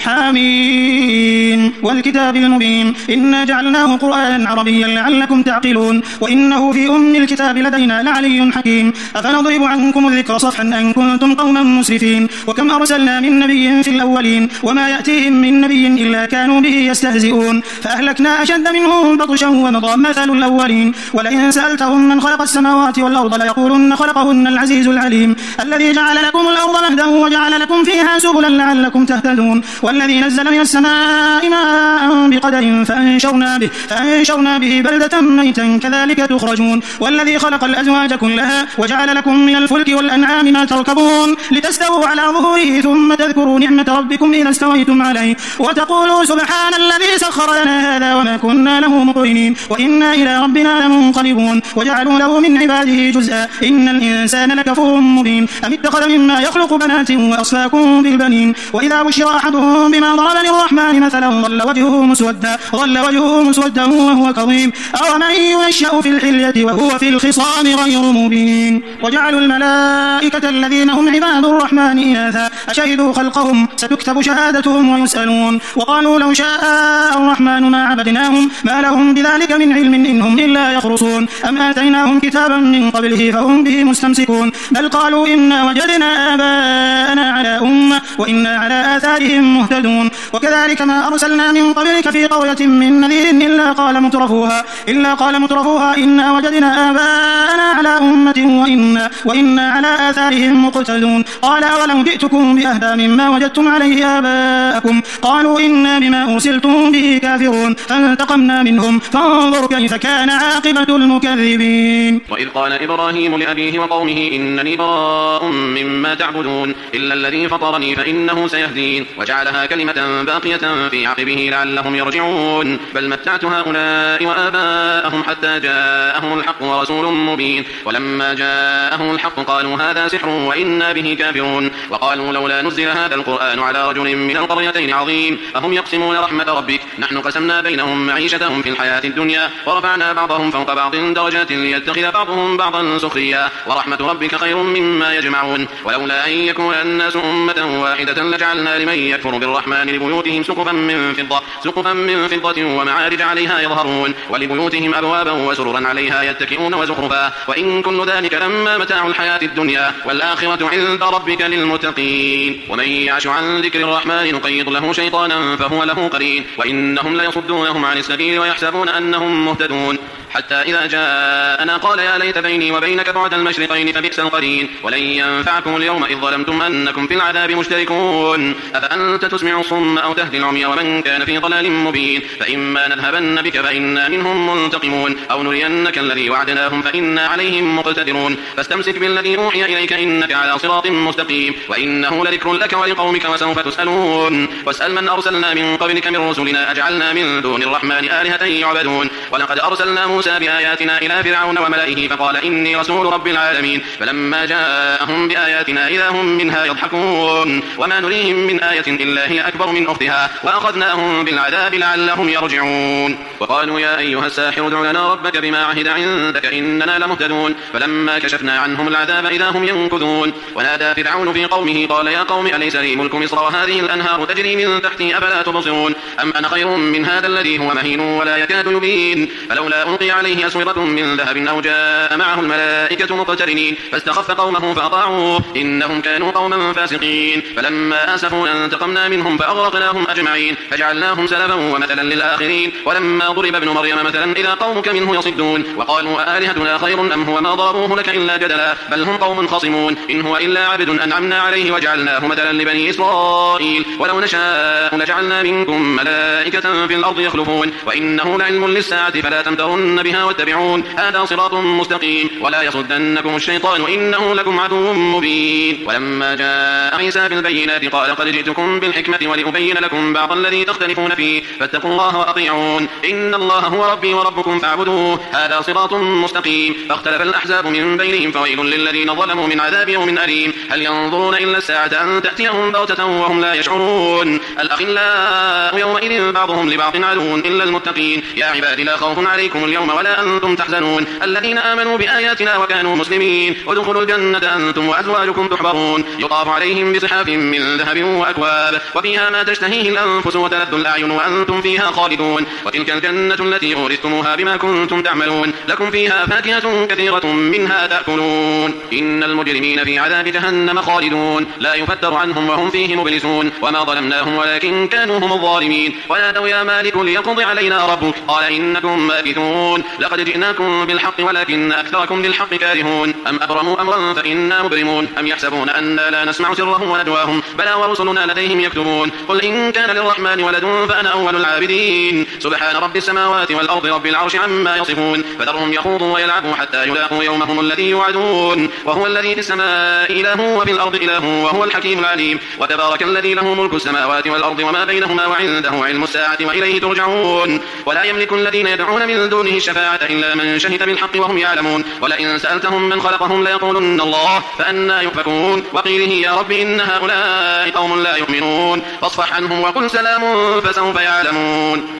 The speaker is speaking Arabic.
حميم والكتاب المبين إنا جعلناه قرآنا عربيا لعلكم تعقلون وإنه في الكتاب لدينا لعلي حكيم أفنضرب عنكم الذكر صفحا أن كنتم قوما مسرفين وكم أرسلنا من نبي في الأولين وما يأتيهم من نبي إلا كانوا به يستهزئون فأهلكنا أشد منهم بطشا ومضى مثل الأولين ولئن سألتهم من خلق السماوات والأرض ليقولن خلقهن العزيز العليم الذي جعل لكم الأرض مهدا وجعل لكم فيها سبلا لعلكم تهتدون والذي نزل من السماء ماء بقدر فأنشرنا به بلدة ميتا كذلك تخرجون والذي خلق الأزواج كلها وجعل لكم من الفلك والأنعام ما تركبون لتستووا على ظهوره ثم تذكروا نعمة ربكم إذا استويتم عليه وتقولوا سبحان الذي سخر لنا هذا وما كنا له مقرنين وإنا إلى ربنا لمنقلبون وجعلوا له من عباده جزءا إن الإنسان لكفور مبين أم اتخذ مما يخلق بنات وأصفاكم بالبنين وإذا بشر أحدهم بما ضرب للرحمن مثلا ظل وجهه مسودا وهو كظيم أومن ينشأ في الحلية وهو في الخصام غير مبين وجعلوا الملائكة الذين هم عباد الرحمن إناثا أشهدوا خلقهم ستكتب شهادتهم ويسألون وقالوا لو شاء الرحمن ما عبدناهم ما لهم بذلك من علم إنهم إلا يخرصون أم آتيناهم كتابا من قبله فهم به مستمسكون بل قالوا إنا وجدنا آباءنا على أمة وإنا على آثارهم مهتدون وكذلك ما أرسلنا من قبلك في قرية من نذير إلا قال مترفوها إنا وجدنا آباءنا على أمة وإنا على آثارهم مقتدون قال أولو جئتكم بأهدى مما وجدتم عليه آباءكم قالوا إنا بما أرسلتم به كافرون فانتقمنا منهم فانظر كيف كان عاقبة المكذبين وإذ قال إبراهيم لأبيه وقومه إنني براء مما تعبدون إلا الذي فطرني فإنه سيهدين وجعلها كلمة باقية في عقبه لعلهم يرجعون بل متعت هؤلاء وآباءهم حتى جاءهم الحق ورسول مبين ولما جاءهم الحق قالوا هذا سحر وإنا به كافرون وقالوا لولا نزل هذا القرآن على رجل من القريتين عظيم أهم يقسمون رحمة ربك نحن قسمنا بينهم معيشتهم في الحياة الدنيا ورفعنا بعضهم فوق بعض درجات ليتخذ بعضهم بعضا سخريا ورحمة ربك خير مما يجمعون ولولا أن يكون الناس أمة واحدة لجعلنا لمن يكفر بالرحمن لبيوتهم سقفا من فضة ومعارج عليها يظهرون ولبيوتهم أبوابا وسررا عليها يتكئون وزخرفا وإن كل ذلك لما متاع الحياة الدنيا والآخرة عند ربك للمتقين ومن يعش عن ذكر الرحمن نقيض له شيطانا فهو له قرين وإنهم ليصدونهم عن السبيل ويحسبون أنهم مهتدون حتى إذا جاءنا قال يا ليت بيني وبينك بعد المشرقين فبئس القرين ولن ينفعكم اليوم إذ ظلمتم أنكم في العذاب مشتركون أفأنت تسمع الصم أو تهدي العمي ومن كان في ضلال مبين فإما نذهبن بك فإنا منهم منتقمون أو نرينك الذي وعدناهم فإنا عليهم مقتدرون فاستمسك بالذي أوحي إليك إنك على صراط مستقيم وإنه لذكر لك ولقومك وسوف تسألون واسأل من أرسلنا من قبلك من رسلنا أجعلنا من دون الرحمن آلهة يعبدون ولقد أرسلنا موسى بآياتنا إلى فرعون وملئه فقال إني رسول رب العالمين فلما جاءهم بآياتنا إذا هم منها يضحكون وما نريهم من آية إلا هي أكبر من أختها وأخذناهم بالعذاب لعلهم يرجعون وقالوا يا أيها الساحر ادع لنا ربك بما عهد عندك إننا لمهتدون فلما كشفنا عنهم العذاب إذا هم ينكثون ونادى فرعون في قومه قال يا قوم أليس لي ملك مصر وهذه الأنهار تجري من تحتي أفلا تبصرون أم أنا خير من هذا الذي هو مهين ولا يكاد يبين فلولا ألقي عليه أسورة من ذهب أو جاء معه الملائكة مقترنين فاستخف قومه فأطاعوه إنهم كانوا قوما فاسقين فلما آسفوا انتقمنا منهم فأغرقناهم أجمعين فجعلناهم سلفا ومثلا للآخرين ولما ضرب ابن مريم مثلا إذا قومك منه يصدون وقالوا آلهتنا خير أم هو ما ضربوه لك إلا جدلا بل هم قوم خصمون إن هو إلا عبد أنعمنا عليه وجعلناه مثلا لبني إسرائيل ولو نشاء لجعلنا منكم ملائكة في الأرض يخلفون وإنه لعلم للساعة فلا تمترن بها واتبعون هذا صراط مستقيم ولا يصدنكم الشيطان إنه لكم عدو مبين ولما جاء عيسى بالبينات قال قد جئتكم بالحكمة ولأبين لكم بعض الذي تختلفون فيه فاتقوا الله وأطيعون إن الله هو ربي وربكم فاعبدوه هذا صراط مستقيم فاختلف الأحزاب من بينهم فويل للذين ظلموا من عذاب يوم أليم هل ينظرون إلا الساعة أن تأتيهم بغتة وهم لا يشعرون الأخلاء يومئذ بعضهم لبعض عدو إلا المتقين يا عبادي لا خوف عليكم اليوم ولا أنتم تحزنون الذين آمنوا بآياتنا وكانوا مسلمين ادخلوا الجنة أنتم وأزواجكم تحبرون يطاف عليهم بصحاف من ذهب وأكواب وفيها ما تشتهيه الأنفس وتلذ الأعين وأنتم فيها خالدون وتلك الجنة التي أورثتموها بما كنتم تعملون لكم فيها فاكهة كثيرة منها تأكلون إن المجرمين في عذاب جهنم خالدون لا يفتر عنهم وهم فيه مبلسون وما ظلمناهم ولكن كانوا هم الظالمين ونادوا يا مالك ليقض علينا ربك قال إنكم ماكثون لقد جئناكم بالحق ولكن أكثركم للحق كارهون أم أبرموا أمرا فإنا مبرمون أم يحسبون أنا لا نسمع سرهم ونجواهم بلى ورسلنا لديهم يكتبون قل إن كان للرحمن ولد فأنا أول العابدين سبحان رب السماوات والأرض رب العرش عما يصفون فذرهم يخوضوا ويلعبوا حتى يلاقوا يومهم الذي يوعدون وهو الذي في السماء إله وفي الأرض إله وهو الحكيم العليم وتبارك الذي له ملك السماوات والأرض وما بينهما وعنده علم الساعة وإليه ترجعون ولا يملك الذين يدعون من دونه الشفاعة إلا من شهد بالحق وهم يعلمون ولئن سألتهم من خلقهم ليقولن الله فأنا يؤفكون وقيله يا رب إن هؤلاء قوم لا يؤمنون فاصفح عنهم وقل سلام فسوف يعلمون